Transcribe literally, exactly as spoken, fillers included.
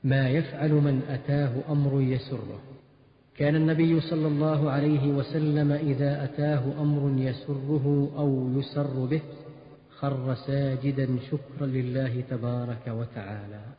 ما يفعل من أتاه أمر يسره. كان النبي صلى الله عليه وسلم إذا أتاه أمر يسره أو يسر به خر ساجدا شكرا لله تبارك وتعالى.